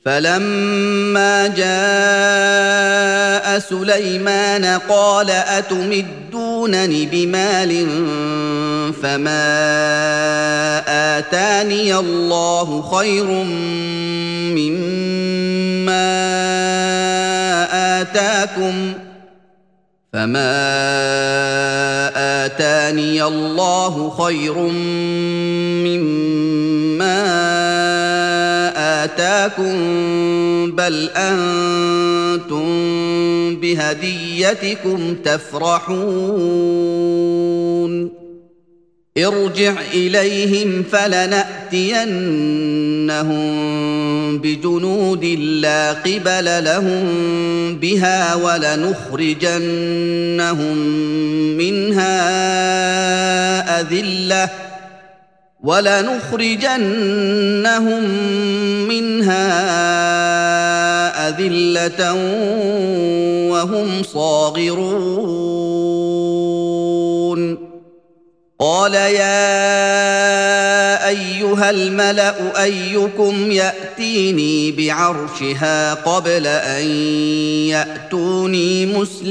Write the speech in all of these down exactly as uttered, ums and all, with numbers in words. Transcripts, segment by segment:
فلما جاء سليمان قال أتمدونني بمال فما آتاني الله خير مما آتاكم فما آتاني الله خير مما آتاكم بل أنتم بهديتكم تفرحون ارجع إليهم فلنأتينهم بجنود لا قبل لهم بها ولنخرجنهم منها أذلة ولنخرجنهم منها أذلة وهم صاغرون قال يا أيها الملأ أيكم يأتيني بعرشها قبل أن يأتوني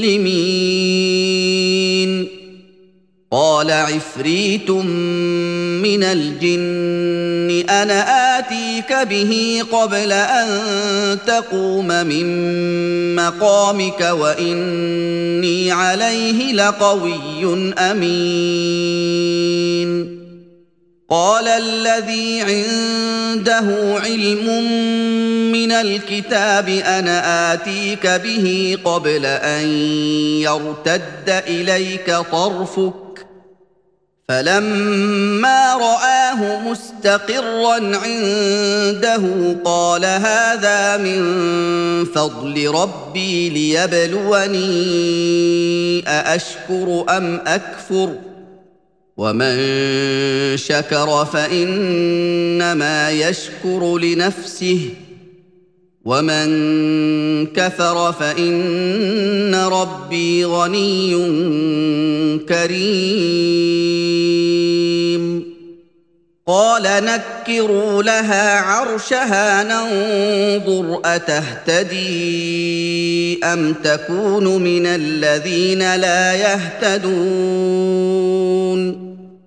مسلمين قال عفريت من الجن أنا آتيك به قبل أن تقوم من مقامك وإني عليه لقوي أمين قال الذي عنده علم من الكتاب أنا آتيك به قبل أن يرتد إليك طرفك فلما رآه مستقرا عنده قال هذا من فضل ربي ليبلوني أأشكر أم أكفر ومن شكر فإنما يشكر لنفسه ومن كفر فإن ربي غني كريم قال نكروا لها عرشها ننظر أتهتدي أم تكون من الذين لا يهتدون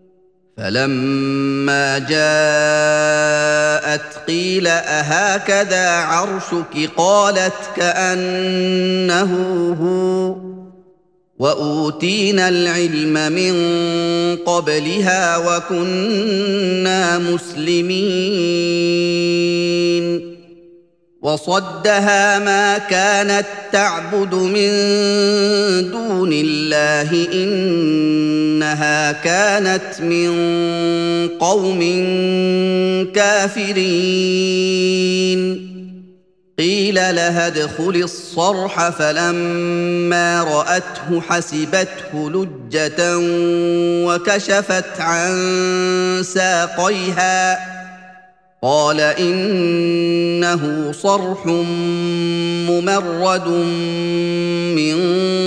فلما جاءت قيل أهكذا عرشك قالت كأنه هو وأوتينا العلم من قبلها وكنا مسلمين وصدها ما كانت تعبد من دون الله إنها كانت من قوم كافرين قيل لها ادخل الصرح فلما رأته حسبته لجة وكشفت عن ساقيها قال إنه صرح ممرد من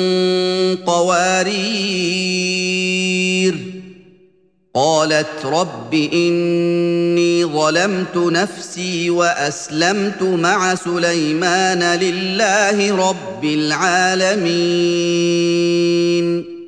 قوارير قالت رب إني ظلمت نفسي وأسلمت مع سليمان لله رب العالمين